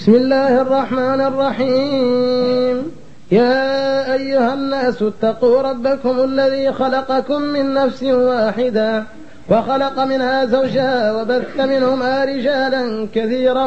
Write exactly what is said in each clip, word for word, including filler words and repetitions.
بسم الله الرحمن الرحيم. يا أيها الناس اتقوا ربكم الذي خلقكم من نفس واحدة وخلق منها زوجها وبث منهما رجالا كثيرا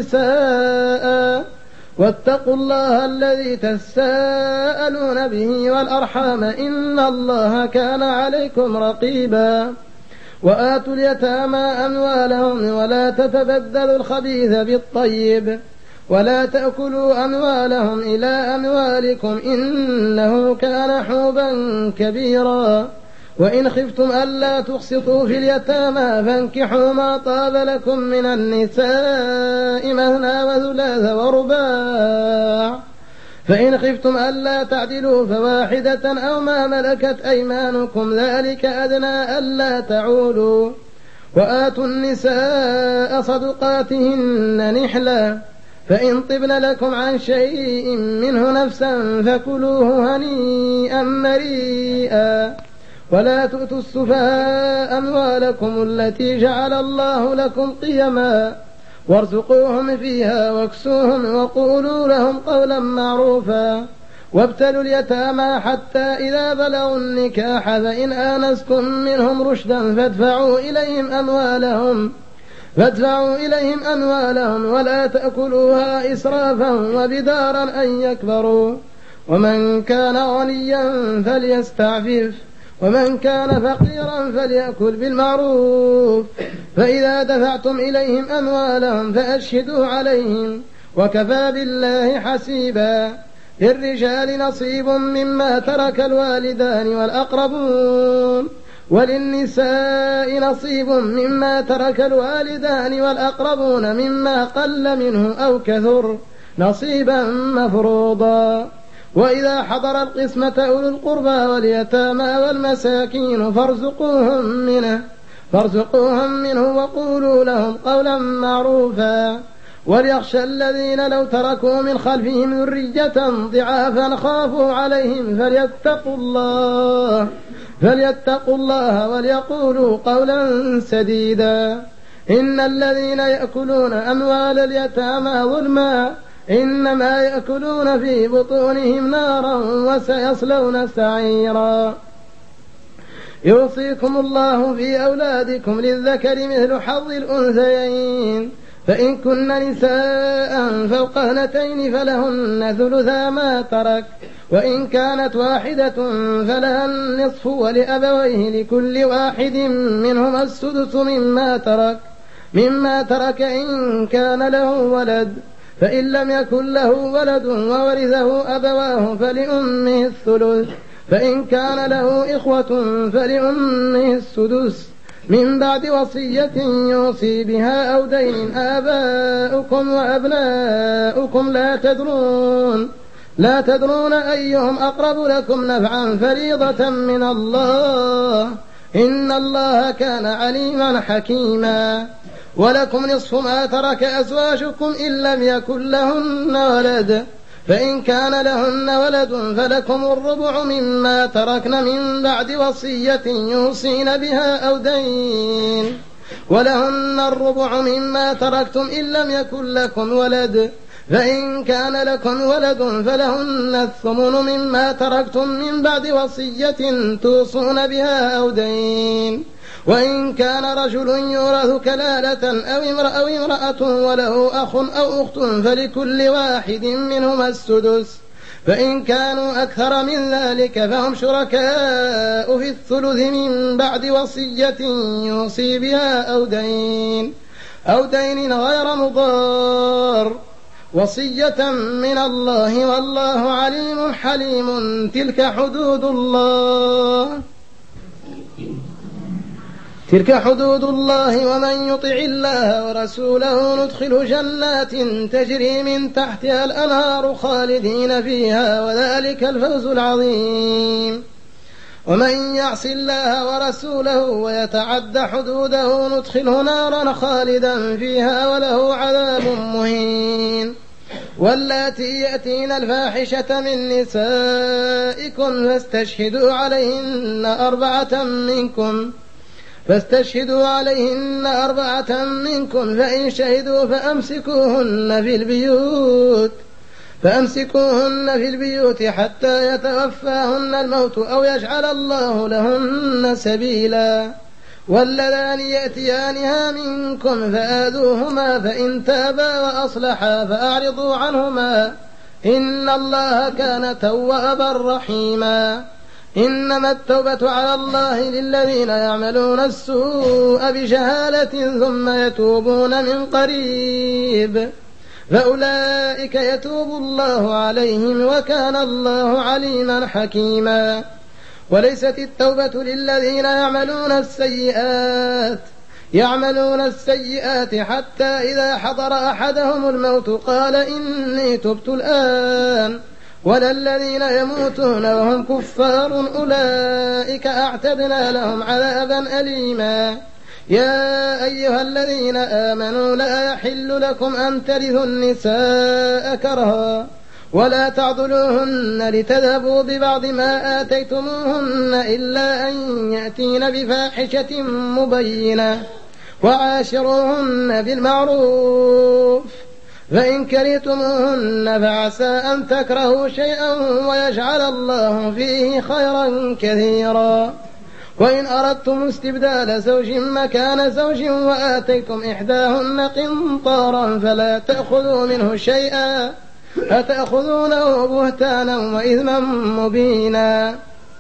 ونساء واتقوا الله الذي تساءلون به والأرحام إن الله كان عليكم رقيبا. وآتوا اليتامى أموالهم ولا تتبدلوا الخبيث بالطيب ولا تأكلوا أموالهم إلى أموالكم إنه كان حوبا كبيرا. وإن خفتم ألا تقسطوا في اليتامى فانكحوا ما طاب لكم من النساء مثنى وثلاث ورباع، فإن خفتم ألا تعدلوا فواحدة أو ما ملكت أيمانكم ذلك أدنى ألا تعولوا. وآتوا النساء صدقاتهن نحلا، فإن طبن لكم عن شيء منه نفسا فكلوه هنيئا مريئا. ولا تؤتوا السفهاء أموالكم التي جعل الله لكم قيما وارزقوهم فيها واكسوهم وقولوا لهم قولا معروفا. وابتلوا اليتامى حتى إذا بلغوا النكاح فإن آنستم منهم رشدا فادفعوا إليهم أموالهم فادفعوا إليهم أموالهم ولا تأكلوها إسرافا وبدارا أن يكبروا. ومن كان غنيا فليستعفف ومن كان فقيرا فليأكل بالمعروف. فإذا دفعتم إليهم أموالهم فأشهدوا عليهم وكفى بالله حسيبا. للرجال نصيب مما ترك الوالدان والأقربون وللنساء نصيب مما ترك الوالدان والأقربون مما قل منه أو كثر نصيبا مفروضا. وإذا حضر القسمة أولو القربى واليتامى والمساكين فارزقوهم منه فارزقوهم منه وقولوا لهم قولا معروفا. وليخشى الذين لو تركوا من خلفهم ذرية ضعافا خافوا عليهم فليتقوا الله فليتقوا الله وليقولوا قولا سديدا. إن الذين يأكلون أموال اليتامى ظلما إنما يأكلون في بطونهم نارا وسيصلون سعيرا. يوصيكم الله في أولادكم للذكر مثل حظ الأنثيين، فإن كن نساء فوق اثنتين فلهن ثلثا ما ترك، وإن كانت واحدة فلها النصف ولأبويه لكل واحد منهما السدس مما ترك مما ترك إن كان له ولد، فإن لم يكن له ولد وورثه أبواه فلأمه الثلث، فإن كان له إخوة فلأمه السدس من بعد وصية يوصي بها أو دين. آباؤكم وأبناؤكم لا تدرون لا تدرون أيهم أقرب لكم نفعا فريضة من الله إن الله كان عليما حكيما. ولكم نصف ما ترك أزواجكم إن لم يكن لهن ولد، فإن كان لهن ولد فلكم الربع مما تركن من بعد وصية يوصين بها أو دين، ولهن الربع مما تركتم إن لم يكن لكم ولد، فإن كان لكم ولد فلهن الثمن مما تركتم من بعد وصية توصون بها أو دين. وإن كان رجل يورث كلالة أو امرأة وله أخ أو أخت فلكل واحد منهما السدس، فإن كانوا أكثر من ذلك فهم شركاء في الثلث من بعد وصية يوصي بها أو دين أو دين غير مضار، وصية من الله والله عليم حليم. تلك حدود الله تلك حدود الله ومن يطع الله ورسوله ندخله جنات تجري من تحتها الأنهار خالدين فيها وذلك الفوز العظيم. ومن يعص الله ورسوله ويتعد حدوده ندخله نارا خالدا فيها وله عذاب مهين. واللاتي يأتين الفاحشة من نسائكم فاستشهدوا عليهن أربعة منكم فاستشهدوا عليهن أربعة منكم فإن شهدوا فأمسكوهن في البيوت فأمسكوهن في البيوت حتى يتوفاهن الموت أو يجعل الله لهن سبيلا واللذان يأتيانها منكم فآذوهما فإن تابا وأصلحا فأعرضوا عنهما إن الله كان توابا رحيما إنما التوبة على الله للذين يعملون السوء بجهالة ثم يتوبون من قريب فأولئك يتوب الله عليهم وكان الله عليما حكيما وليست التوبة للذين يعملون السيئات يعملون السيئات حتى إذا حضر أحدهم الموت قال إني تبت الآن ولا الذين يموتون وهم كفار أولئك أعتدنا لهم عذابا أليما يا أيها الذين آمنوا لا يحل لكم أن ترثوا النساء كرها ولا تعضلوهن لتذهبوا ببعض ما آتيتموهن إلا أن يأتين بفاحشة مبينة وعاشروهن بالمعروف فإن كرهتموهن فعسى أن تكرهوا شيئا ويجعل الله فيه خيرا كثيرا وإن أردتم استبدال زوج مكان زوج وآتيتم إحداهن قنطارا فلا تأخذوا منه شيئا أتأخذونه بهتانا وإثما مبينا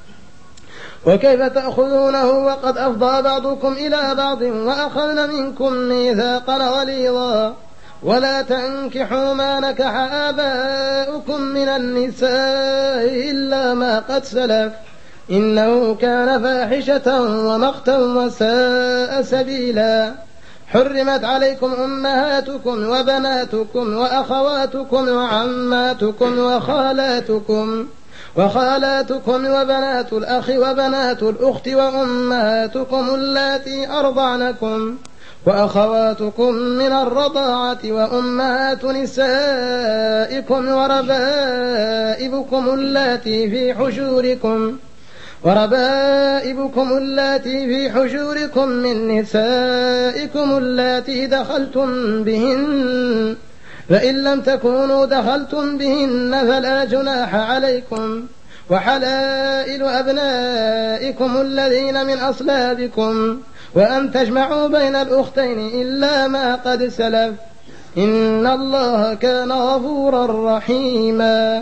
وكيف تأخذونه وقد أفضى بعضكم إلى بعض وأخذن منكم ميثاقا غليظا ولا تنكحوا ما نكح آباؤكم من النساء إلا ما قد سلف إنه كان فاحشة ومقتا وساء سبيلا حرمت عليكم أمهاتكم وبناتكم وأخواتكم وعماتكم وخالاتكم وخالاتكم وبنات الأخ وبنات الأخت وأمهاتكم اللاتي أرضعنكم وأخواتكم من الرضاعة وأمهات نسائكم وربائبكم اللاتي في حجوركم وربائبكم اللاتي في حجوركم من نسائكم اللاتي دخلتم بهن فإن لم تكونوا دخلتم بهن فلا جناح عليكم وحلائل أبنائكم الذين من أصلابكم وأن تجمعوا بين الأختين إلا ما قد سلف إن الله كان غفورا رحيما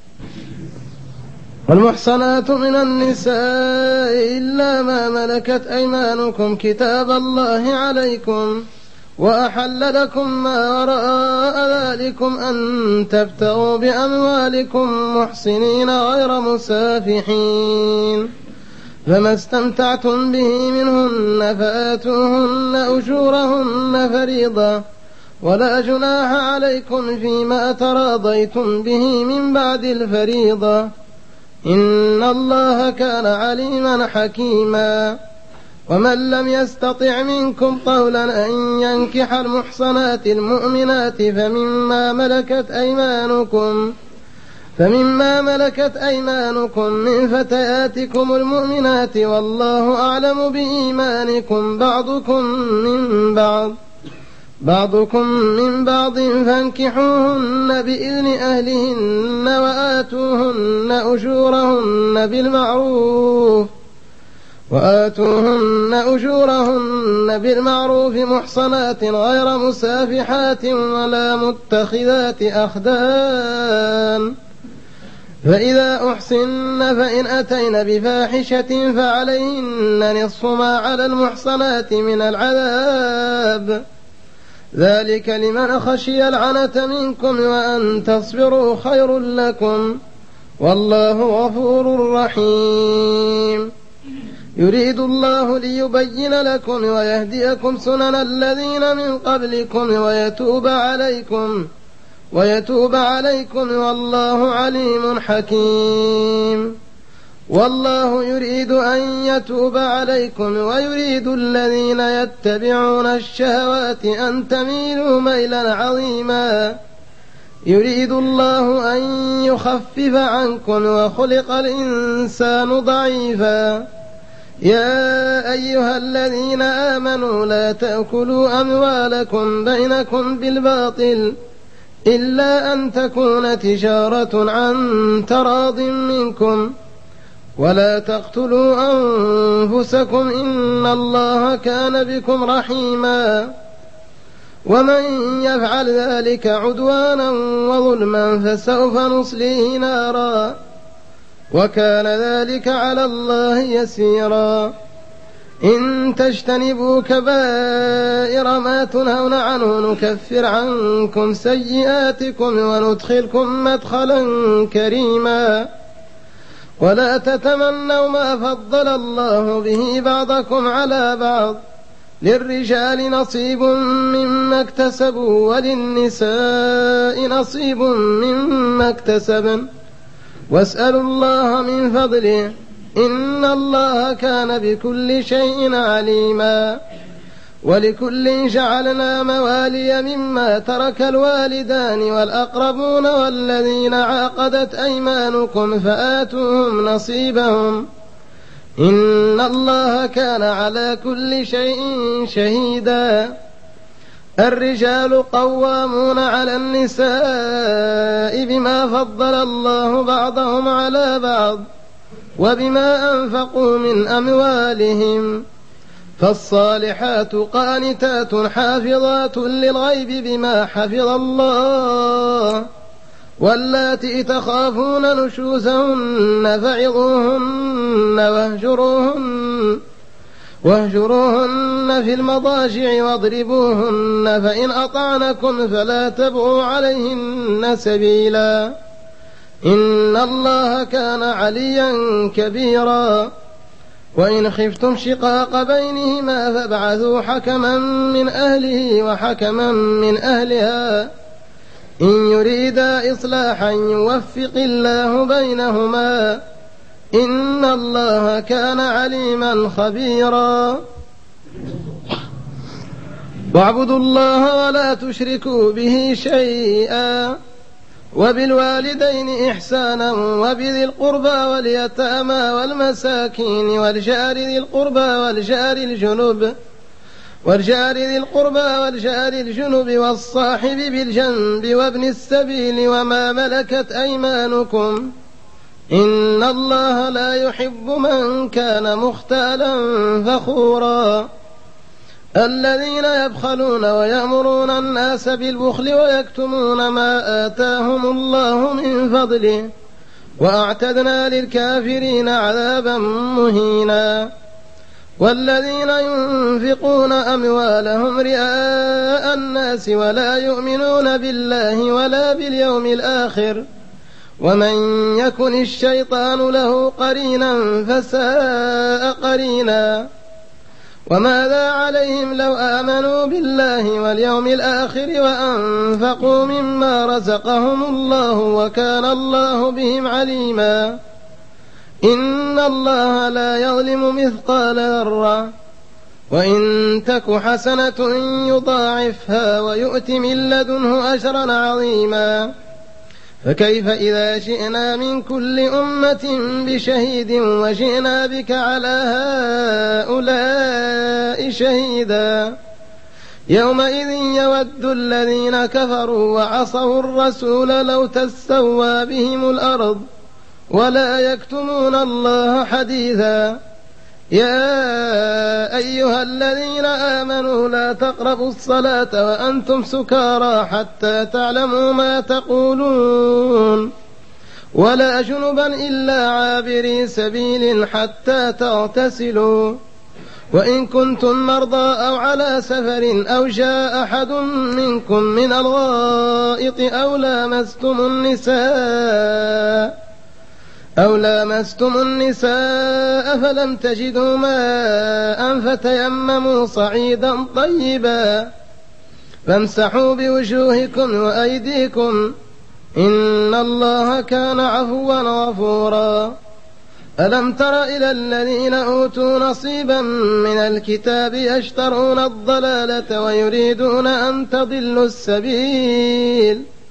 والمحصنات من النساء إلا ما ملكت أيمانكم كتاب الله عليكم وأحل لكم ما وراء ذلكم أن تبتغوا بأموالكم محصنين غير مسافحين فما استمتعتم به منهن فآتوهن أجورهن فريضة ولا جناح عليكم فيما تراضيتم به من بعد الفريضة إن الله كان عليما حكيما ومن لم يستطع منكم طولا أن ينكح المحصنات المؤمنات فمما ملكت أيمانكم فمما ملكت أيمانكم من فتياتكم المؤمنات والله أعلم بإيمانكم بعضكم من بعض بعضكم من بعض فانكحوهن بإذن أهلهن وآتوهن أجورهن بالمعروف وآتوهن أجورهن بالمعروف محصنات غير مسافحات ولا متخذات أخدان فإذا أحصن فإن أتين بفاحشة فعليهن نصف ما على المحصنات من العذاب ذلك لمن خشي العنة منكم وأن تصبروا خير لكم والله غفور رحيم يريد الله ليبين لكم ويهديكم سنن الذين من قبلكم ويتوب عليكم ويتوب عليكم والله عليم حكيم والله يريد أن يتوب عليكم ويريد الذين يتبعون الشهوات أن تميلوا ميلا عظيما يريد الله أن يخفف عنكم وخلق الإنسان ضعيفا يا أيها الذين آمنوا لا تأكلوا أموالكم بينكم بالباطل إلا أن تكون تجارة عن تراض منكم ولا تقتلوا أنفسكم إن الله كان بكم رحيما ومن يفعل ذلك عدوانا وظلما فسوف نصليه نارا وكان ذلك على الله يسيرا إن تجتنبوا كبائر ما تنهون عنه نكفر عنكم سيئاتكم وندخلكم مدخلا كريما ولا تتمنوا ما فضل الله به بعضكم على بعض للرجال نصيب مما اكتسبوا وللنساء نصيب مما اكتسبن واسألوا الله من فضله إن الله كان بكل شيء عليما ولكل جعلنا موالي مما ترك الوالدان والأقربون والذين عقدت أيمانكم فآتوهم نصيبهم إن الله كان على كل شيء شهيدا الرجال قوامون على النساء بما فضل الله بعضهم على بعض وبما أنفقوا من أموالهم فالصالحات قانتات حافظات للغيب بما حفظ الله واللاتي تخافون نشوزهن فعظوهن واهجروهن واهجروهن في المضاجع واضربوهن فإن أطعنكم فلا تبغوا عليهن سبيلا إن الله كان عليا كبيرا وإن خفتم شقاق بينهما فابعثوا حكما من أهله وحكما من أهلها إن يريدا إصلاحا يوفق الله بينهما إن الله كان عليما خبيرا واعبدوا الله ولا تشركوا به شيئا وبالوالدين إحسانا وبذي القربى واليتامى والمساكين والجار ذي القربى والجار الجنب والجار ذي القربى والجار الجنب والصاحب بالجنب وابن السبيل وما ملكت أيمانكم إن الله لا يحب من كان مختالا فخورا الذين يبخلون ويأمرون الناس بالبخل ويكتمون ما آتاهم الله من فضله وأعتدنا للكافرين عذابا مهينا والذين ينفقون أموالهم رئاء الناس ولا يؤمنون بالله ولا باليوم الآخر ومن يكن الشيطان له قرينا فساء قرينا وماذا عليهم لو آمنوا بالله واليوم الآخر وأنفقوا مما رزقهم الله وكان الله بهم عليما إن الله لا يظلم مثقال ذرة وإن تك حسنة يضاعفها ويؤت من لدنه أجرا عظيما فكيف إذا شئنا من كل أمة بشهيد وجئنا بك على هؤلاء شهيدا يومئذ يود الذين كفروا وعصوا الرسول لو تسوى بهم الأرض ولا يكتمون الله حديثا يا أيها الذين آمنوا لا تقربوا الصلاة وأنتم سكارى حتى تعلموا ما تقولون ولا جنبا إلا عابري سبيل حتى تغتسلوا وإن كنتم مرضى أو على سفر أو جاء أحد منكم من الغائط أو لامستم النساء أو لامستم النساء فلم تجدوا ماء فتيمموا صعيدا طيبا فامسحوا بوجوهكم وأيديكم إن الله كان عفوا غفورا ألم تر إلى الذين أوتوا نصيبا من الكتاب يشترون الضلالة ويريدون أن تضلوا السبيل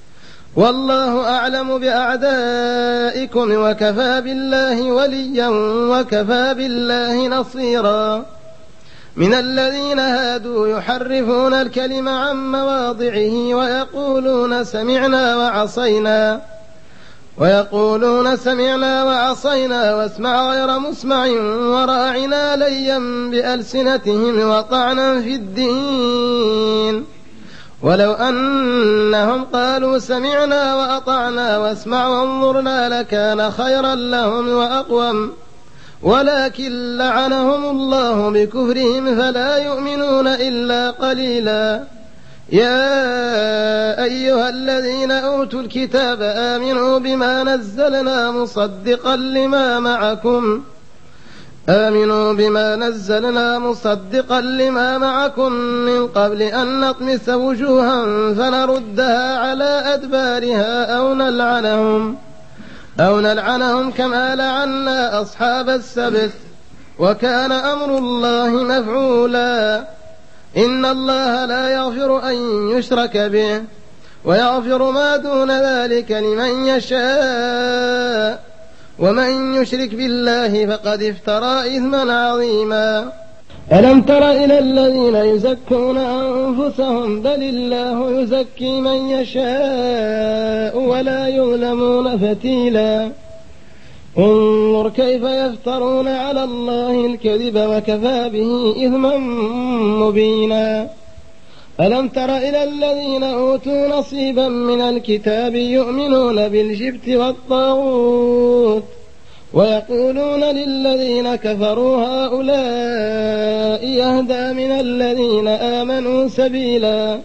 والله أعلم بأعدائكم وكفى بالله وليا وكفى بالله نصيرا. من الذين هادوا يحرفون الكلم عن مواضعه ويقولون سمعنا وعصينا ويقولون سمعنا وعصينا واسمع غير مسمع وراعنا ليا بألسنتهم وطعنا في الدين. ولو أنهم قالوا سمعنا وأطعنا واسمع وانظرنا لكان خيرا لهم وأقوم، ولكن لعنهم الله بكفرهم فلا يؤمنون إلا قليلا. يا أيها الذين أوتوا الكتاب آمنوا بما نزلنا مصدقا لما معكم آمنوا بما نزلنا مصدقا لما معكم من قبل أن نطمس وجوها فنردها على أدبارها أو نلعنهم أو نلعنهم كما لعنا أصحاب السبت، وكان أمر الله مفعولا. إن الله لا يغفر أن يشرك به ويغفر ما دون ذلك لمن يشاء، ومن يشرك بالله فقد افترى إثما عظيما. ألم تر إلى الذين يزكون أنفسهم بل الله يزكي من يشاء ولا يظلمون فتيلا. انظر كيف يفترون على الله الكذب وكفى به إثما مبينا. ألم تر إلى الذين أوتوا نصيبا من الكتاب يؤمنون بالجبت والطاغوت ويقولون للذين كفروا هؤلاء يهدى من الذين آمنوا سبيلا.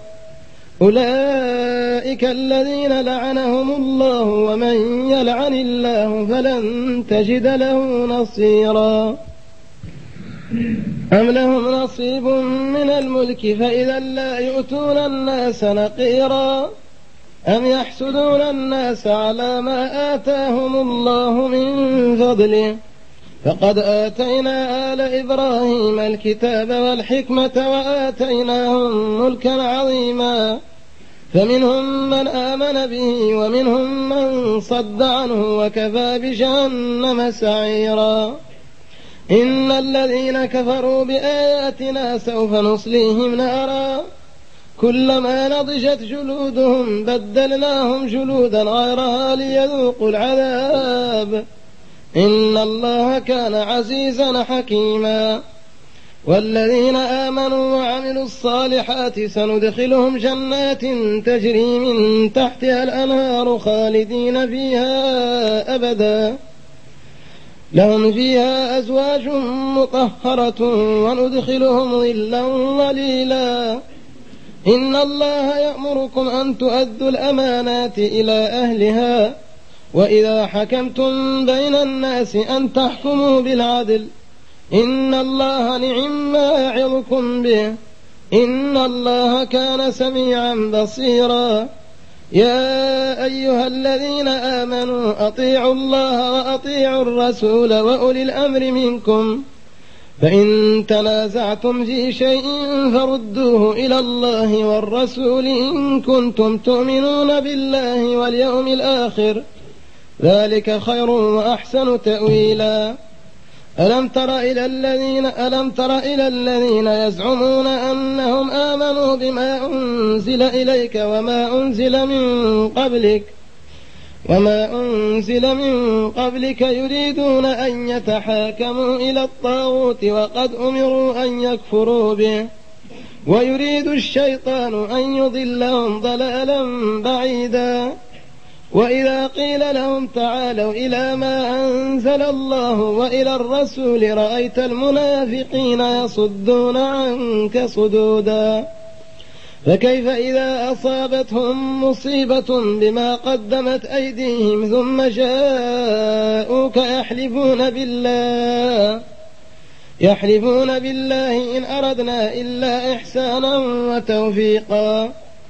أولئك الذين لعنهم الله ومن يلعن الله فلن تجد له نصيرا. أم لهم نصيب من الملك فإذا لا يؤتون الناس نقيرا. أم يحسدون الناس على ما آتاهم الله من فضله فقد آتينا آل إبراهيم الكتاب والحكمة وآتيناهم ملكا عظيما. فمنهم من آمن به ومنهم من صد عنه وكفى بجهنم سعيرا. إن الذين كفروا بآياتنا سوف نصليهم نارا كلما نضجت جلودهم بدلناهم جلودا غيرها ليذوقوا العذاب إن الله كان عزيزا حكيما. والذين آمنوا وعملوا الصالحات سندخلهم جنات تجري من تحتها الأنهار خالدين فيها أبدا لهم فيها أزواج مطهرة وندخلهم ظلا ظليلا. إن الله يأمركم أن تؤدوا الأمانات إلى أهلها وإذا حكمتم بين الناس أن تحكموا بالعدل إن الله نعم ما يعظكم به إن الله كان سميعا بصيرا. يا أيها الذين آمنوا أطيعوا الله وأطيعوا الرسول وأولي الأمر منكم فإن تنازعتم في شيء فردوه إلى الله والرسول إن كنتم تؤمنون بالله واليوم الآخر ذلك خير وأحسن تأويلا. ألم تر إلى الذين ألم تر إلى الذين يزعمون أنهم آمنوا بما أنزل إليك وما أنزل من قبلك وما أنزل من قبلك يريدون أن يتحاكموا إلى الطاغوت وقد أمروا أن يكفروا به ويريد الشيطان أن يضلهم ضلالا بعيدا. وإذا قيل لهم تعالوا إلى ما أنزل الله وإلى الرسول رأيت المنافقين يصدون عنك صدودا. فكيف إذا أصابتهم مصيبة بما قدمت أيديهم ثم جاءوك يحلفون بالله يحلفون بالله إن أردنا إلا إحسانا وتوفيقا.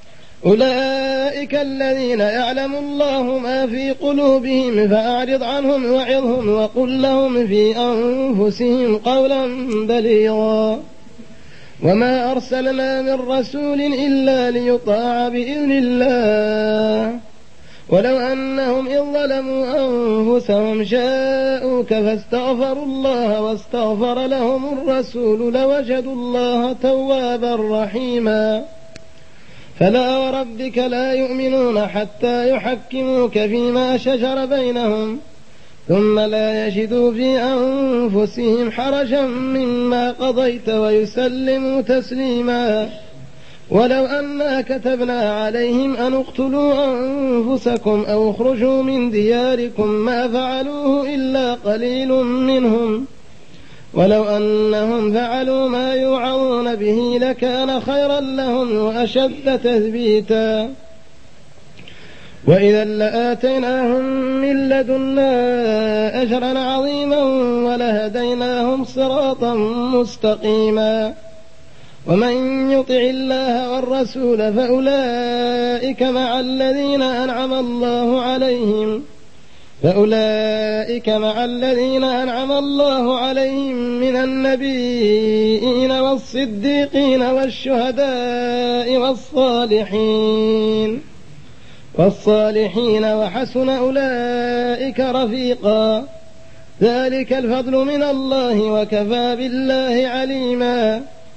أولئك الذين يعلم الله ما في قلوبهم فأعرض عنهم وعظهم وقل لهم في أنفسهم قولا بليغا. وما أرسلنا من رسول إلا ليطاع بإذن الله ولو أنهم إذ ظلموا أنفسهم جاءوك فاستغفروا الله واستغفر لهم الرسول لوجدوا الله توابا رحيما فلا وربك لا يؤمنون حتى يحكموك فيما شجر بينهم ثم لا يجدوا في أنفسهم حرجا مما قضيت ويسلموا تسليما ولو أنا كتبنا عليهم أن اقتلوا أنفسكم أو اخرجوا من دياركم ما فعلوه إلا قليل منهم ولو أنهم فعلوا ما يوعظون به لكان خيرا لهم وأشد تثبيتا وإذا لآتيناهم من لدنا أجرا عظيما ولهديناهم صراطا مستقيما ومن يطع الله والرسول فأولئك مع الذين أنعم الله عليهم فأولئك مع الذين أنعم الله عليهم من النبيين والصديقين والشهداء والصالحين والصالحين وحسن أولئك رفيقا ذلك الفضل من الله وكفى بالله عليما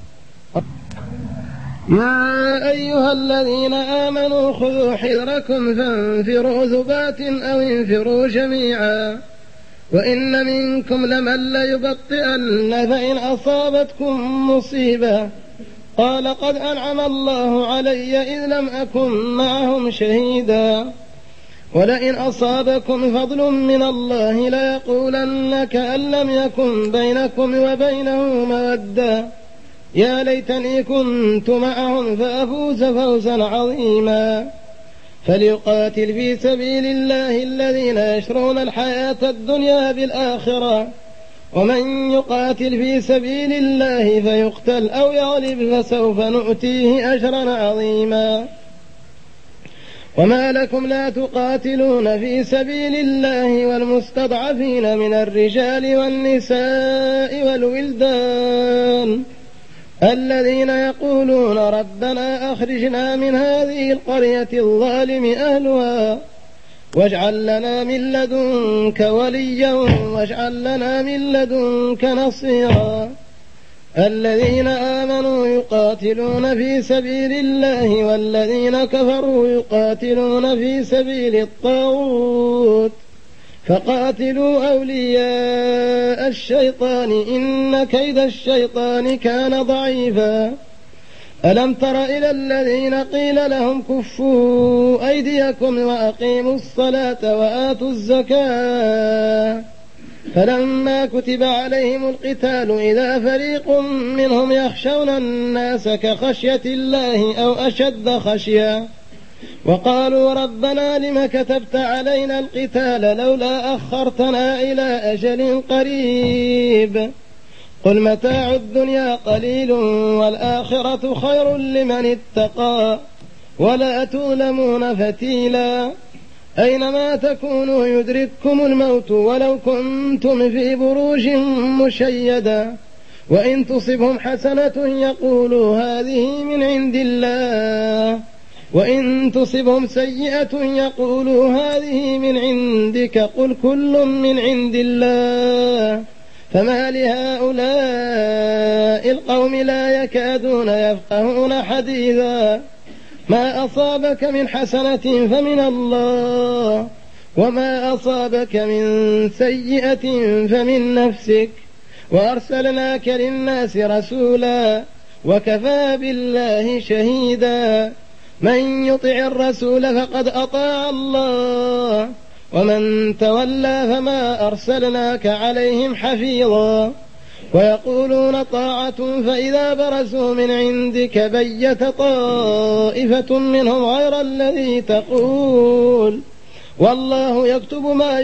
يا أيها الذين آمنوا خذوا حذركم فانفروا ثبات أو انفروا جميعا وإن منكم لمن ليبطئن فإن أصابتكم مصيبة قال قد أنعم الله علي إذ لم أكن معهم شهيدا ولئن أصابكم فضل من الله ليقولن كأن لم يكن بينكم وبينه مودة يا ليتني كنت معهم فأفوز فوزا عظيما فليقاتل في سبيل الله الذين يشرون الحياة الدنيا بالآخرة ومن يقاتل في سبيل الله فيقتل أو يغلب فسوف نؤتيه أجرا عظيما وما لكم لا تقاتلون في سبيل الله والمستضعفين من الرجال والنساء والولدان الذين يقولون ربنا أخرجنا من هذه القرية الظالم أهلها واجعل لنا من لدنك وليا واجعل لنا من لدنك نصيرا الذين آمنوا يقاتلون في سبيل الله والذين كفروا يقاتلون في سبيل الطاغوت فقاتلوا أولياء الشيطان إن كيد الشيطان كان ضعيفا ألم تر إلى الذين قيل لهم كفوا أيديكم وأقيموا الصلاة وآتوا الزكاة فلما كتب عليهم القتال إذا فريق منهم يخشون الناس كخشية الله أو أشد خشية وقالوا ربنا لم كتبت علينا القتال لولا أخرتنا إلى أجل قريب قل متاع الدنيا قليل والآخرة خير لمن اتقى ولا تظلمون فتيلا أينما تكونوا يدرككم الموت ولو كنتم في بروج مشيدة وإن تصبهم حسنة يقولوا هذه من عند الله وإن تصبهم سيئة يقولوا هذه من عندك قل كل من عند الله فما لهؤلاء القوم لا يكادون يفقهون حديثا ما أصابك من حسنة فمن الله وما أصابك من سيئة فمن نفسك وأرسلناك للناس رسولا وكفى بالله شهيدا من يطع الرسول فقد أطاع الله ومن تولى فما أرسلناك عليهم حفيظا ويقولون طاعة فإذا برزوا من عندك بيت طائفة منهم غير الذي تقول والله يكتب ما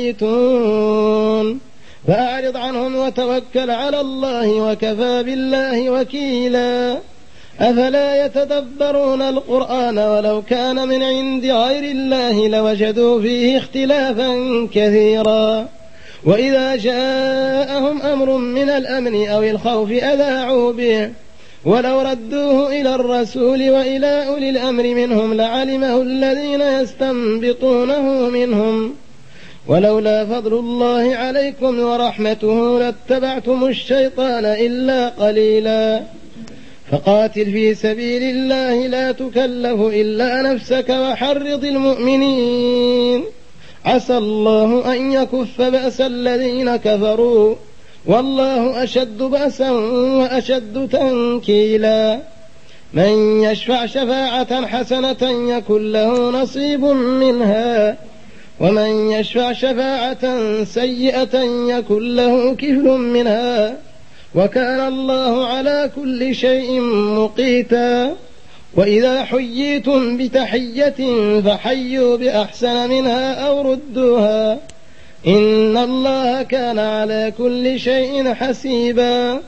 يبيتون فأعرض عنهم وتوكل على الله وكفى بالله وكيلا أفلا يتدبرون القرآن ولو كان من عند غير الله لوجدوا فيه اختلافا كثيرا وإذا جاءهم أمر من الأمن أو الخوف أذاعوا به ولو ردوه إلى الرسول وإلى أولي الأمر منهم لعلمه الذين يستنبطونه منهم ولولا فضل الله عليكم ورحمته لاتبعتم الشيطان إلا قليلا فقاتل في سبيل الله لا تكلف إلا نفسك وحرض المؤمنين عسى الله أن يكف بأس الذين كفروا والله أشد بأسا وأشد تنكيلا من يشفع شفاعة حسنة يكن له نصيب منها ومن يشفع شفاعة سيئة يكن له كفل منها وكان الله على كل شيء مقيتا وإذا حييتم بتحية فحيوا بأحسن منها أو ردوها إن الله كان على كل شيء حسيبا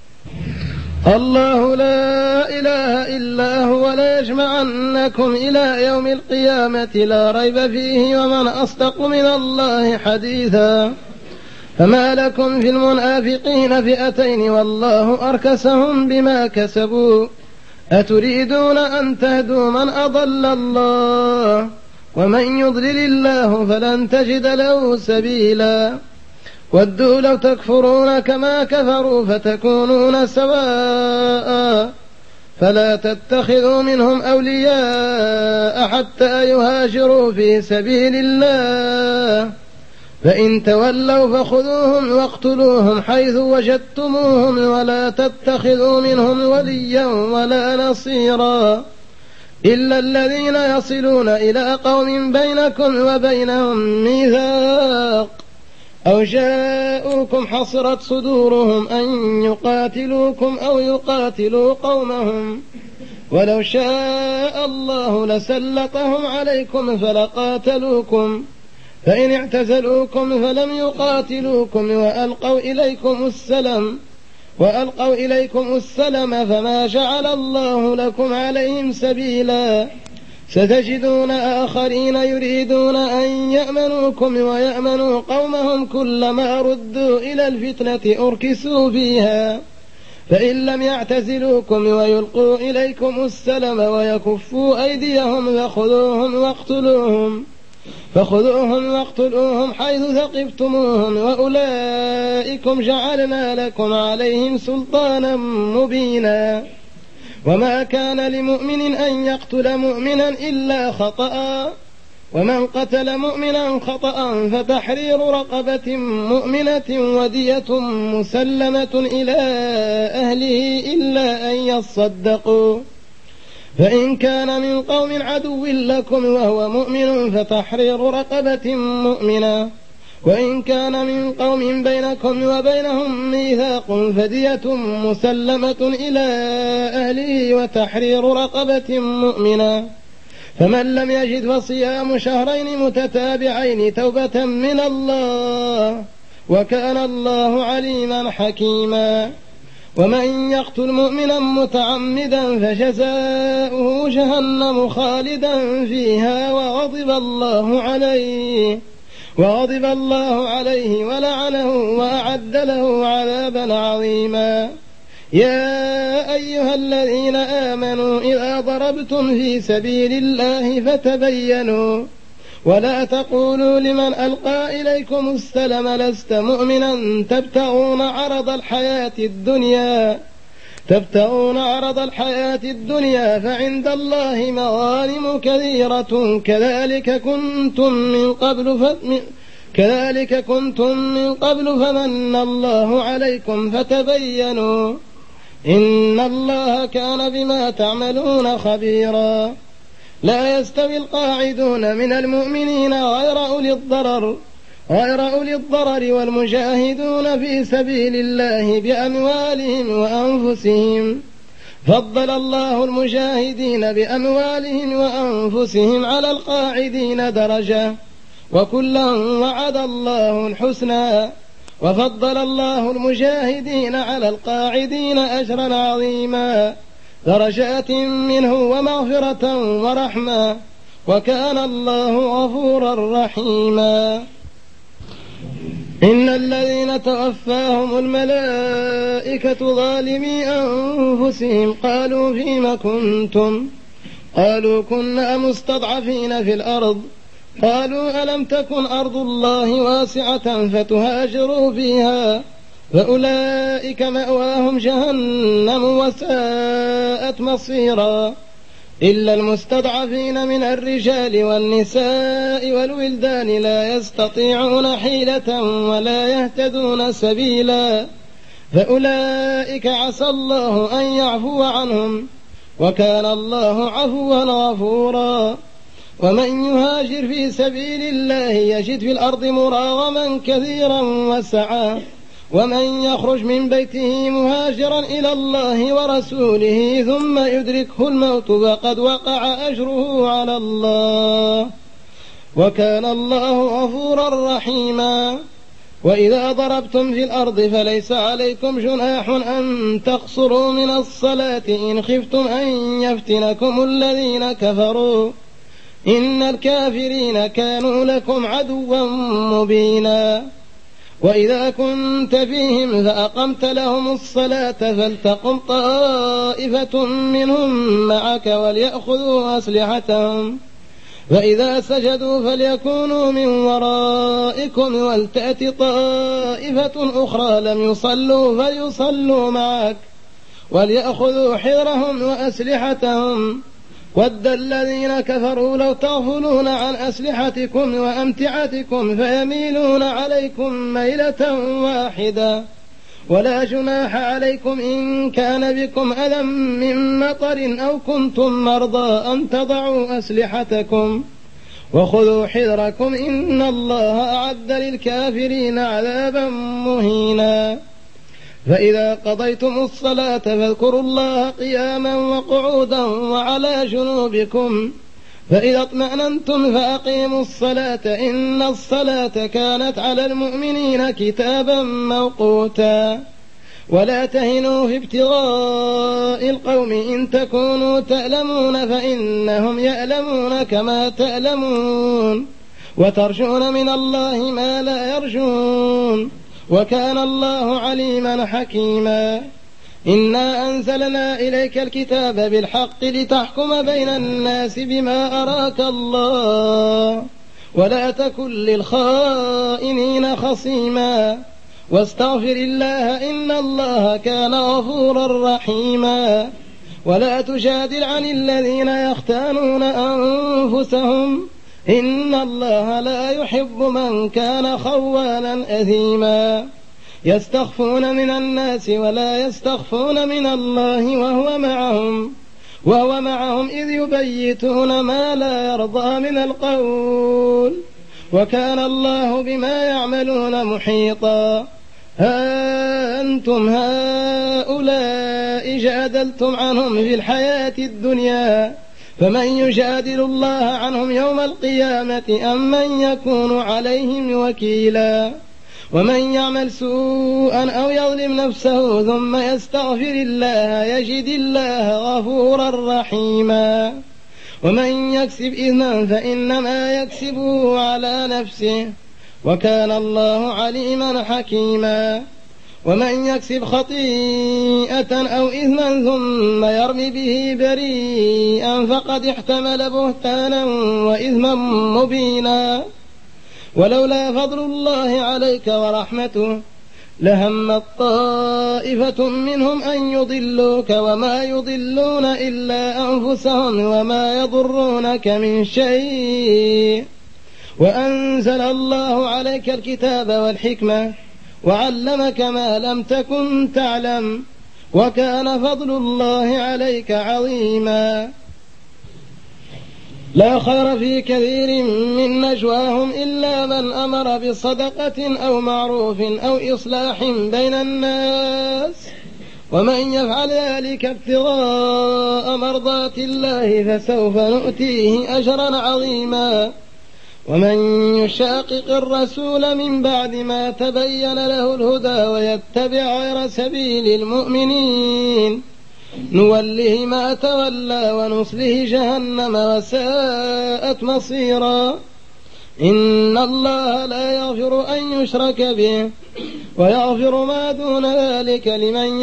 الله لا إله إلا هو لا يجمعنكم إلى يوم القيامة لا ريب فيه ومن أصدق من الله حديثا فما لكم في المنافقين فئتين والله أركسهم بما كسبوا أتريدون أن تهدوا من أضل الله ومن يضلل الله فلن تجد له سبيلا ودوا لو تكفرون كما كفروا فتكونون سواء فلا تتخذوا منهم أولياء حتى يهاجروا في سبيل الله فإن تولوا فخذوهم واقتلوهم حيث وجدتموهم ولا تتخذوا منهم وليا ولا نصيرا إلا الذين يصلون إلى قوم بينكم وبينهم ميثاق أو جاءوكم حصرت صدورهم أن يقاتلوكم أو يقاتلوا قومهم ولو شاء الله لسلطهم عليكم فلقاتلوكم فإن اعتزلوكم فلم يقاتلوكم وألقوا إليكم السلم وألقوا إليكم السلم فما جعل الله لكم عليهم سبيلا ستجدون آخرين يريدون أن يأمنوكم ويأمنوا قومهم كلما ردوا إلى الفتنة أركسوا فيها فإن لم يعتزلوكم ويلقوا إليكم السلم ويكفوا أيديهم فخذوهم واقتلوهم فخذوهم واقتلوهم حيث ثقفتموهم وأولئكم جعلنا لكم عليهم سلطانا مبينا وما كان لمؤمن أن يقتل مؤمنا إلا خطأ ومن قتل مؤمنا خطأ فتحرير رقبة مؤمنة ودية مسلمة إلى أهله إلا أن يصدقوا فإن كان من قوم عدو لكم وهو مؤمن فتحرير رقبة مؤمنة وإن كان من قوم بينكم وبينهم ميثاق فدية مسلمة إلى أهله وتحرير رقبة مؤمنة فمن لم يجد فصيام شهرين متتابعين توبة من الله وكان الله عليما حكيما ومن يقتل مؤمنا متعمدا فجزاؤه جهنم خالدا فيها وغضب الله عليه وغضب الله عليه ولعنه وأعد له عذابا عظيما يا أيها الذين آمنوا إذا ضربتم في سبيل الله فتبينوا ولا تقولوا لمن ألقى إليكم السلم لست مؤمنا تبتغون عرض الحياة الدنيا تبتغون عرض الحياة الدنيا فعند الله مغانم كثيرة كذلك كنتم من قبل ف... كذلك كنتم من قبل فمن الله عليكم فتبينوا إن الله كان بما تعملون خبيرا لا يستوي القاعدون من المؤمنين غير أولي الضرر غير أولي الضرر والمجاهدون في سبيل الله بأموالهم وأنفسهم فضل الله المجاهدين بأموالهم وأنفسهم على القاعدين درجة وكلا وعد الله الحسنى وفضل الله المجاهدين على القاعدين أجرا عظيما درجات منه ومغفرة ورحمة وكان الله غفورا رحيما إن الذين توفاهم الملائكة ظالمي أنفسهم قالوا فيم كنتم قالوا كنا مستضعفين في الأرض قالوا ألم تكن أرض الله واسعة فتهاجروا فيها فأولئك مأواهم جهنم وساءت مصيرا إلا المستضعفين من الرجال والنساء والولدان لا يستطيعون حيلة ولا يهتدون سبيلا فأولئك عسى الله أن يعفو عنهم وكان الله عفوا غفورا ومن يهاجر في سبيل الله يجد في الأرض مراغما كثيرا وسعا ومن يخرج من بيته مهاجرا إلى الله ورسوله ثم يدركه الموت فقد وقع أجره على الله وكان الله غفورا رحيما وإذا ضربتم في الأرض فليس عليكم جناح أن تقصروا من الصلاة إن خفتم أن يفتنكم الذين كفروا إن الكافرين كانوا لكم عدوا مبينا وإذا كنت فيهم فأقمت لهم الصلاة فلتقم طائفة منهم معك وليأخذوا أسلحتهم فإذا سجدوا فليكونوا من ورائكم ولتأت طائفة أخرى لم يصلوا فليصلوا معك وليأخذوا حذرهم وأسلحتهم ود الذين كفروا لو تغفلون عن أسلحتكم وأمتعتكم فيميلون عليكم ميلة واحدة ولا جناح عليكم إن كان بكم أذى من مطر أو كنتم مرضى أن تضعوا أسلحتكم وخذوا حذركم إن الله أعد للكافرين عذابا مهينا فإذا قضيتم الصلاة فاذكروا الله قياما وقعودا وعلى جنوبكم فإذا اطمأننتم فأقيموا الصلاة إن الصلاة كانت على المؤمنين كتابا موقوتا ولا تهنوا في ابتغاء القوم إن تكونوا تألمون فإنهم يألمون كما تألمون وترجون من الله ما لا يرجون وكان الله عليما حكيما إنا أنزلنا إليك الكتاب بالحق لتحكم بين الناس بما أراك الله ولا تكن للخائنين خصيما واستغفر الله إن الله كان غفورا رحيما ولا تجادل عن الذين يختانون أنفسهم إن الله لا يحب من كان خوانا أثيما يستخفون من الناس ولا يستخفون من الله وهو معهم وهو معهم إذ يبيتون ما لا يرضى من القول وكان الله بما يعملون محيطا ها أنتم هؤلاء جادلتم عنهم في الحياة الدنيا فمن يجادل الله عنهم يوم القيامة أم من يكون عليهم وكيلا ومن يعمل سوءا أو يظلم نفسه ثم يستغفر الله يجد الله غفورا رحيما ومن يكسب إثما فإنما يكسبه على نفسه وكان الله عليما حكيما ومن يكسب خطيئة أو إثما ثم يرمي به بريئا فقد احتمل بهتانا وإثما مبينا ولولا فضل الله عليك ورحمته لهمت طائفة منهم أن يضلوك وما يضلون إلا أنفسهم وما يضرونك من شيء وأنزل الله عليك الكتاب والحكمة وعلمك ما لم تكن تعلم وكان فضل الله عليك عظيما لا خير في كثير من نجواهم إلا من أمر بصدقة أو معروف أو إصلاح بين الناس ومن يفعل ذلك ابتغاء مرضات الله فسوف نؤتيه أجرا عظيما ومن يشاقق الرسول من بعد ما تبين له الهدى ويتبع غير سبيل المؤمنين نوله ما تولى ونصله جهنم وساءت مصيرا إن الله لا يغفر أن يشرك به ويغفر ما دون ذلك لمن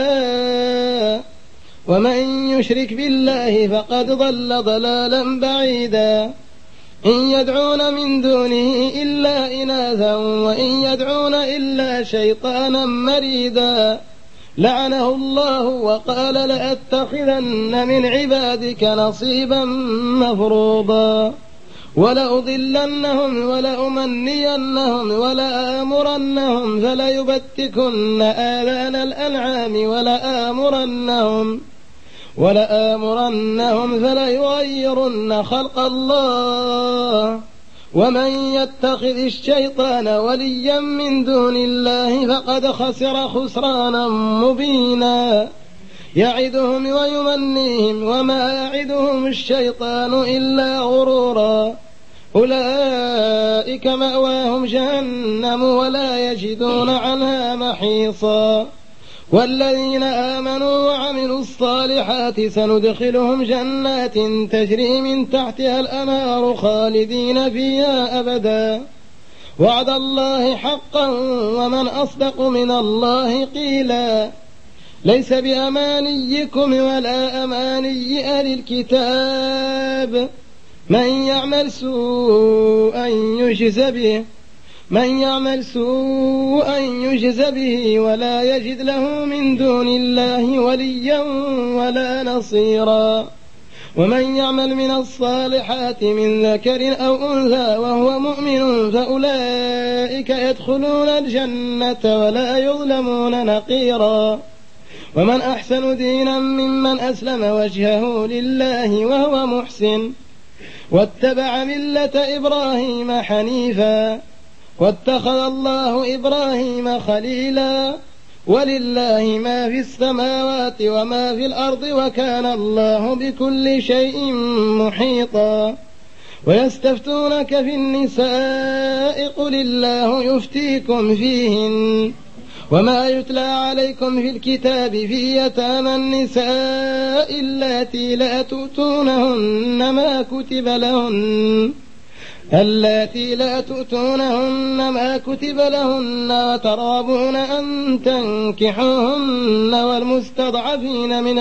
يشاء ومن يشرك بالله فقد ضل ضلالا بعيدا إن يدعون من دونه إلا إناثا وإن يدعون إلا شيطانا مريدا لعنه الله وقال لأتخذن من عبادك نصيبا مفروضا ولأضلنهم ولأمنينهم ولآمرنهم فليبتكن آذان الأنعام ولآمرنهم ولآمرنهم فليغيرن خلق الله ومن يتخذ الشيطان وليا من دون الله فقد خسر خسرانا مبينا يعدهم ويمنيهم وما يعدهم الشيطان إلا غرورا أولئك مأواهم جهنم ولا يجدون عنها محيصا والذين آمنوا وعملوا الصالحات سندخلهم جنات تجري من تحتها الأنهار خالدين فيها أبدا وعد الله حقا ومن أصدق من الله قيلا ليس بأمانيكم ولا أماني أهل الكتاب من يعمل سوءا يجز به من يعمل سوءا يجز به ولا يجد له من دون الله وليا ولا نصيرا ومن يعمل من الصالحات من ذكر أو أنثى وهو مؤمن فأولئك يدخلون الجنة ولا يظلمون نقيرا ومن أحسن دينا ممن أسلم وجهه لله وهو محسن واتبع ملة إبراهيم حنيفا واتخذ الله إبراهيم خليلا ولله ما في السماوات وما في الأرض وكان الله بكل شيء محيطا ويستفتونك في النساء قل الله يفتيكم فيهن وما يتلى عليكم في الكتاب في يتامى النساء اللاتي لا تؤتونهن ما كتب لهن اللاتي لا تؤتونهن ما كتب لهن وترغبون أن تنكحوهن والمستضعفين من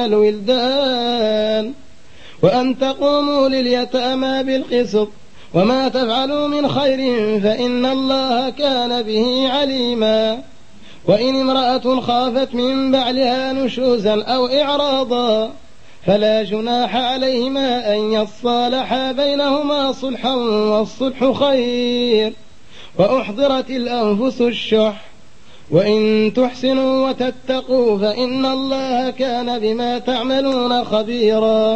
الولدان وأن تقوموا لليتامى بالقسط وما تفعلوا من خير فإن الله كان به عليما وإن امرأة خافت من بعلها نشوزا أو إعراضا فلا جناح عليهما أن يصالحا بينهما صلحا والصلح خير وأحضرت الأنفس الشح وإن تحسنوا وتتقوا فإن الله كان بما تعملون خبيرا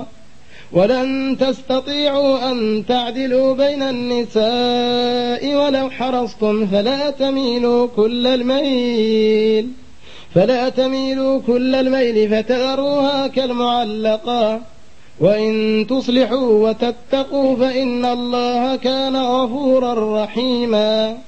ولن تستطيعوا أن تعدلوا بين النساء ولو حرصتم فلا تميلوا كل الميل فلا تميلوا كل الميل فتذروها كالمعلقة وإن تصلحوا وتتقوا فإن الله كان غفورا رحيما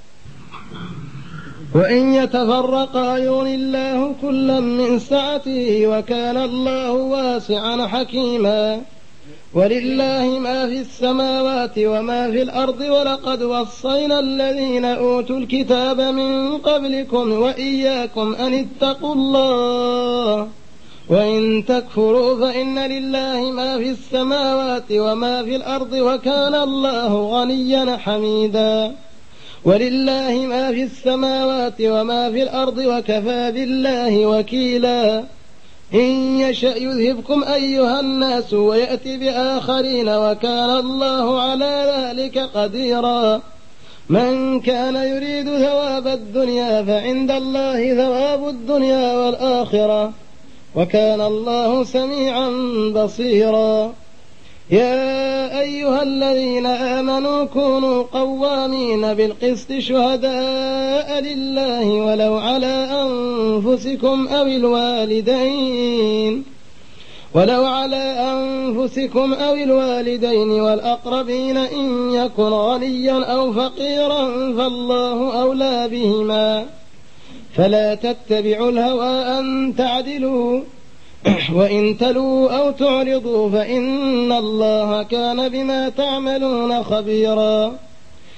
وإن يتفرقا يغني الله كلا من سعته وكان الله واسعا حكيما ولله ما في السماوات وما في الأرض ولقد وصينا الذين أوتوا الكتاب من قبلكم وإياكم أن اتقوا الله وإن تكفروا فإن لله ما في السماوات وما في الأرض وكان الله غنيا حميدا ولله ما في السماوات وما في الأرض وكفى بالله وكيلا إن يشأ يذهبكم أيها الناس ويأتي بآخرين وكان الله على ذلك قديرا من كان يريد ثواب الدنيا فعند الله ثواب الدنيا والآخرة وكان الله سميعا بصيرا يا أيها الذين آمنوا كونوا قوامين بالقسط شهداء لله ولو على أنفسكم أو الوالدين ولو على أنفسكم أو الوالدين والأقربين إن يكن غنيا أو فقيرا فالله أولى بهما فلا تتبعوا الهوى أن تعدلوا وإن تلوا أو تعرضوا فإن الله كان بما تعملون خبيرا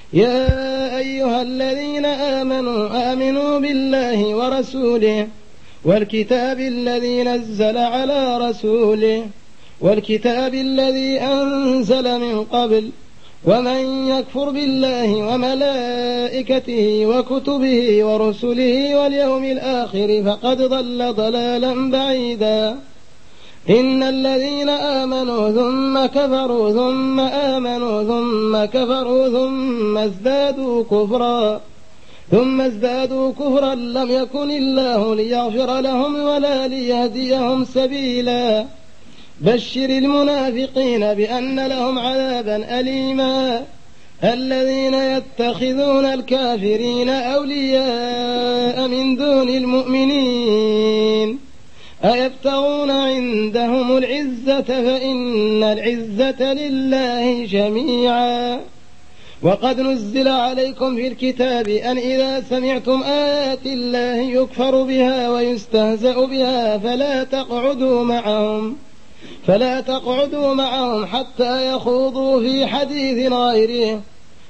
يا أيها الذين آمنوا آمنوا بالله ورسوله والكتاب الذي نزل على رسوله والكتاب الذي أنزل من قبل ومن يكفر بالله وملائكته وكتبه ورسله واليوم الآخر فقد ضل ضلالا بعيدا. إن الذين آمنوا ثم كفروا ثم آمنوا ثم كفروا ثم ازدادوا كفرا ثم ازدادوا كفرا لم يكن الله ليغفر لهم ولا ليهديهم سبيلا. بشر المنافقين بأن لهم عذابا أليما. الذين يتخذون الكافرين أولياء من دون المؤمنين أيبتغون عندهم العزة فإن العزة لله جميعا. وقد نزل عليكم في الكتاب أن إذا سمعتم آيات الله يكفر بها ويستهزأ بها فلا تقعدوا معهم فلا تقعدوا معهم حتى يخوضوا في حديث غيره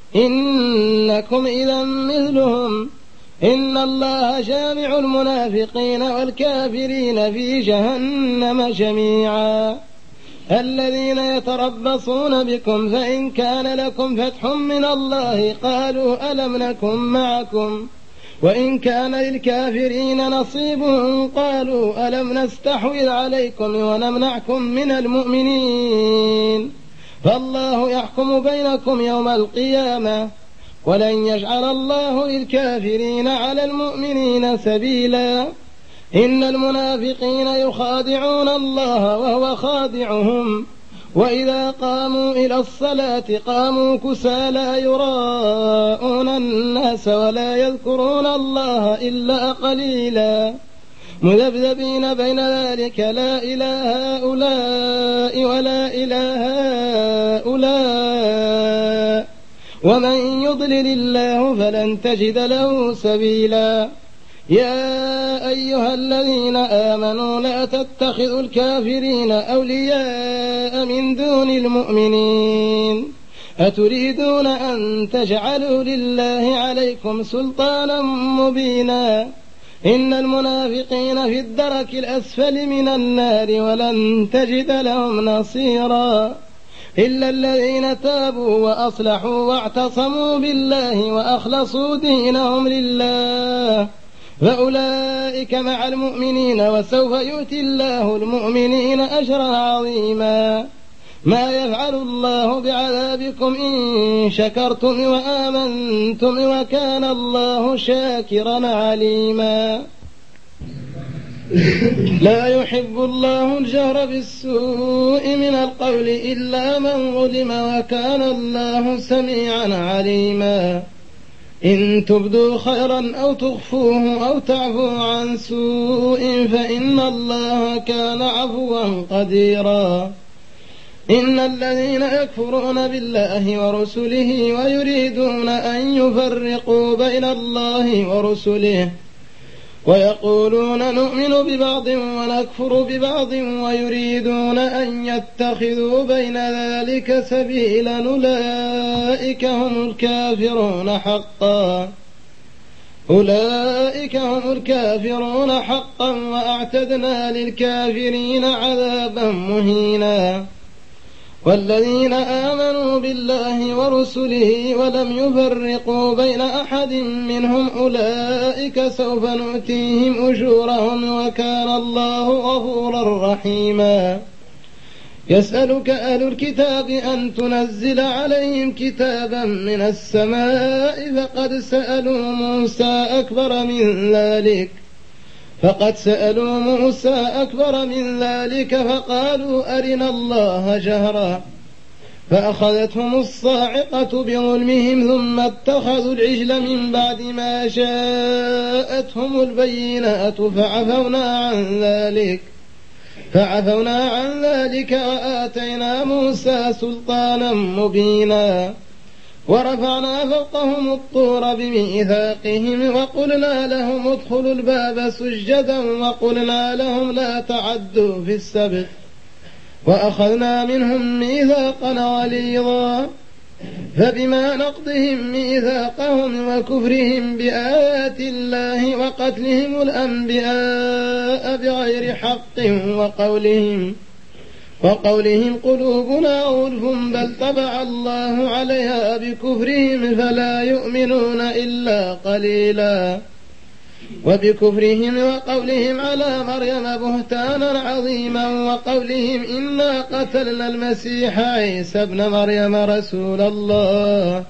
إنكم إذا مثلهم إن الله جامع المنافقين والكافرين في جهنم جميعا. الذين يتربصون بكم فإن كان لكم فتح من الله قالوا ألم نكن معكم وإن كان للكافرين نصيب قالوا ألم نستحوذ عليكم ونمنعكم من المؤمنين فالله يحكم بينكم يوم القيامة ولن يجعل الله للكافرين على المؤمنين سبيلا. إن المنافقين يخادعون الله وهو خادعهم وإذا قاموا إلى الصلاة قاموا كسالى يراءون الناس ولا يذكرون الله إلا قليلا مذبذبين بين ذلك لا إله هؤلاء ولا إله هؤلاء ومن يضلل الله فلن تجد له سبيلا. يا أيها الذين آمنوا لا تتخذوا الكافرين أولياء من دون المؤمنين أتريدون أن تجعلوا لله عليكم سلطانا مبينا. إن المنافقين في الدرك الأسفل من النار ولن تجد لهم نصيرا إلا الذين تابوا وأصلحوا واعتصموا بالله وأخلصوا دينهم لله فأولئك مع المؤمنين وسوف يؤتي الله المؤمنين أجرا عظيما. ما يفعل الله بعذابكم إن شكرتم وآمنتم وكان الله شاكرا عليما. لا يحب الله الجهر بالسوء من القول إلا من ظلم وكان الله سميعا عليما. إن تبدوا خيرا أو تخفوه أو تعفوا عن سوء فإن الله كان عفوا قديرا. إن الذين يكفرون بالله ورسله ويريدون أن يفرقوا بين الله ورسله ويقولون نؤمن ببعض ونكفر ببعض ويريدون أن يتخذوا بين ذلك سبيلا أولئك هم الكافرون حقا أولئك هم الكافرون حقا وأعتدنا للكافرين عذابا مهينا. والذين آمنوا بالله ورسله ولم يفرقوا بين أحد منهم أولئك سوف نؤتيهم أجورهم وكان الله غفورا رحيما. يسألك أهل الكتاب أن تنزل عليهم كتابا من السماء فقد سألوا موسى أكبر من ذلك فقد سألوا موسى أكبر من ذلك فقالوا أرنا الله جهرا فأخذتهم الصاعقة بظلمهم ثم اتخذوا العجل من بعد ما جاءتهم البينات فعفونا عن ذلك فعفونا عن ذلك وآتينا موسى سلطانا مبينا. ورفعنا فوقهم الطور بميثاقهم وقلنا لهم ادخلوا الباب سجدا وقلنا لهم لا تعدوا في السبت وأخذنا منهم ميثاقا غليظا فبما نقضهم ميثاقهم وكفرهم بآيات الله وقتلهم الأنبياء بغير حق وقولهم وقولهم قلوبنا غلف بل طبع الله عليها بكفرهم فلا يؤمنون إلا قليلا وبكفرهم وقولهم على مريم بهتانا عظيما وقولهم إنا قتلنا المسيح عيسى ابن مريم رسول الله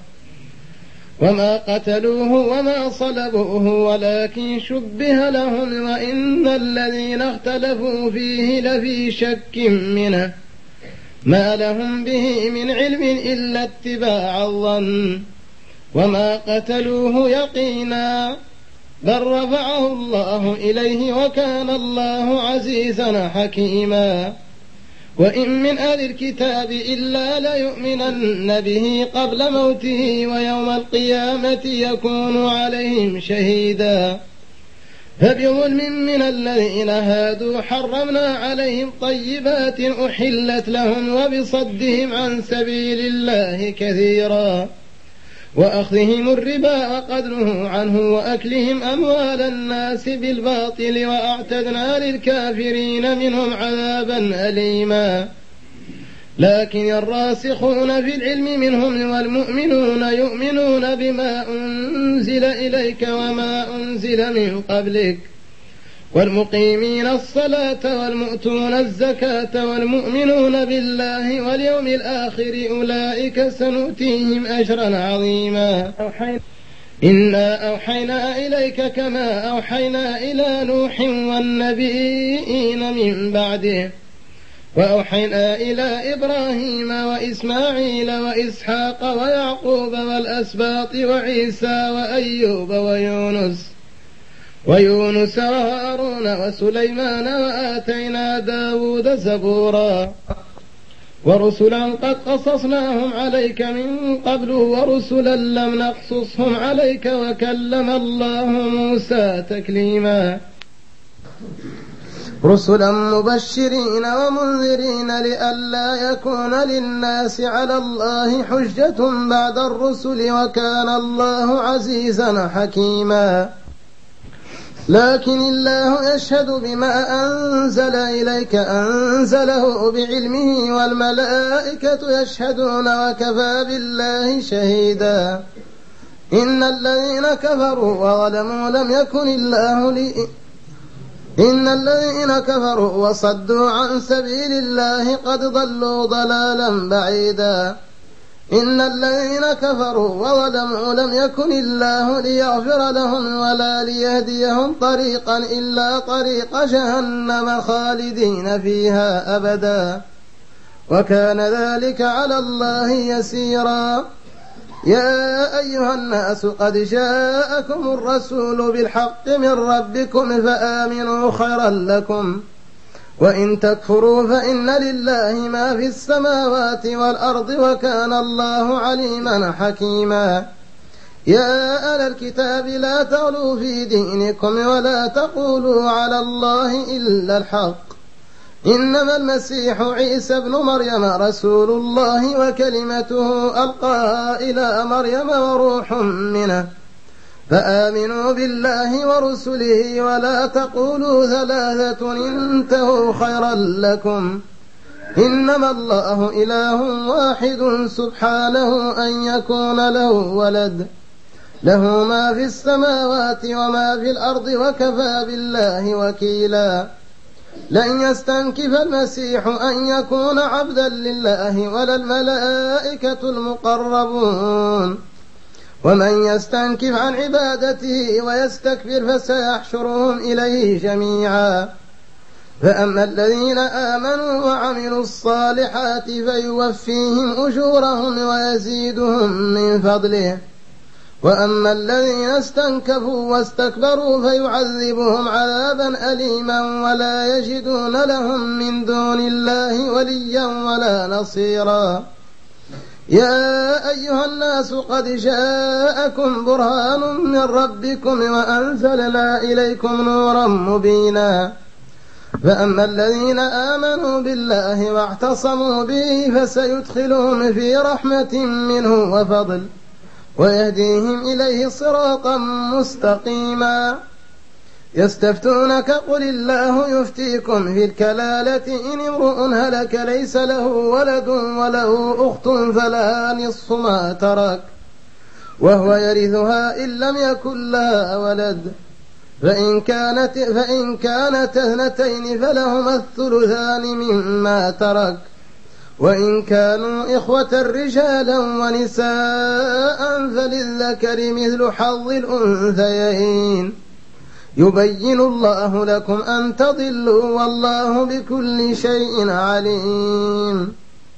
وما قتلوه وما صلبوه ولكن شبه لهم وإن الذين اختلفوا فيه لفي شك منه ما لهم به من علم إلا اتباع الظن وما قتلوه يقينا بل رفعه الله إليه وكان الله عزيزا حكيما وإن من أهل الكتاب إلا ليؤمنن به قبل موته ويوم القيامة يكون عليهم شهيدا فبظلم من الذين هادوا حرمنا عليهم طيبات أحلت لهم وبصدهم عن سبيل الله كثيرا وأخذهم الربا وقد نهوا عنه وأكلهم أموال الناس بالباطل وأعتدنا للكافرين منهم عذابا أليما لكن الراسخون في العلم منهم والمؤمنون يؤمنون بما أنزل إليك وما أنزل من قبلك والمقيمين الصلاة والمؤتون الزكاة والمؤمنون بالله واليوم الآخر أولئك سنؤتيهم أجرا عظيما إنا أوحينا إليك كما أوحينا إلى نوح والنبيين من بعده وأوحينا إلى إبراهيم وإسماعيل وإسحاق ويعقوب والأسباط وعيسى وأيوب ويونس ويونس وهارون وسليمان وآتينا داود زبورا ورسلا قد قصصناهم عليك من قبل ورسلا لم نقصصهم عليك وكلم الله موسى تكليما رسلا مبشرين ومنذرين لئلا يكون للناس على الله حجة بعد الرسل وكان الله عزيزا حكيما لكن الله يشهد بما أنزل إليك أنزله بعلمه والملائكة يشهدون وكفى بالله شهيدا إن الذين كفروا وظلموا لم يكن الله لي إن الذين كفروا وصدوا عن سبيل الله قد ضلوا ضلالا بعيدا إن الذين كفروا وظلموا لم يكن الله ليغفر لهم ولا ليهديهم طريقا إلا طريق جهنم خالدين فيها أبدا وكان ذلك على الله يسيرا يا أيها الناس قد جاءكم الرسول بالحق من ربكم فآمنوا خيرا لكم وإن تكفروا فإن لله ما في السماوات والأرض وكان الله عليما حكيما يا أهل الكتاب لا تغلوا في دينكم ولا تقولوا على الله إلا الحق إنما المسيح عيسى بن مريم رسول الله وكلمته ألقاها إلى مريم وروح منه فآمنوا بالله ورسله ولا تقولوا ثلاثة انتهوا خيرا لكم إنما الله إله واحد سبحانه أن يكون له ولد له ما في السماوات وما في الأرض وكفى بالله وكيلا لن يستنكف المسيح أن يكون عبدا لله ولا الملائكة المقربون ومن يستنكف عن عبادته ويستكبر فسيحشرهم إليه جميعا فأما الذين آمنوا وعملوا الصالحات فيوفيهم أجورهم ويزيدهم من فضله وأما الذين استنكفوا واستكبروا فيعذبهم عذابا أليما ولا يجدون لهم من دون الله وليا ولا نصيرا يا أيها الناس قد جاءكم برهان من ربكم وأنزلنا إليكم نورا مبينا فأما الذين آمنوا بالله واعتصموا به فسيدخلهم في رحمة منه وفضل ويهديهم إليه صراطا مستقيما. يستفتونك قل الله يفتيكم في الكلالة إن امرؤ هلك ليس له ولد وله أخت فلها نصف ما ترك وهو يرثها إن لم يكن لها ولد فإن كانت, فإن كانت اثنتين فلهما الثلثان مما ترك وإن كانوا إخوة رجالا ونساء فللذكر مثل حظ الأنثيين يبين الله لكم أن تضلوا والله بكل شيء عليم.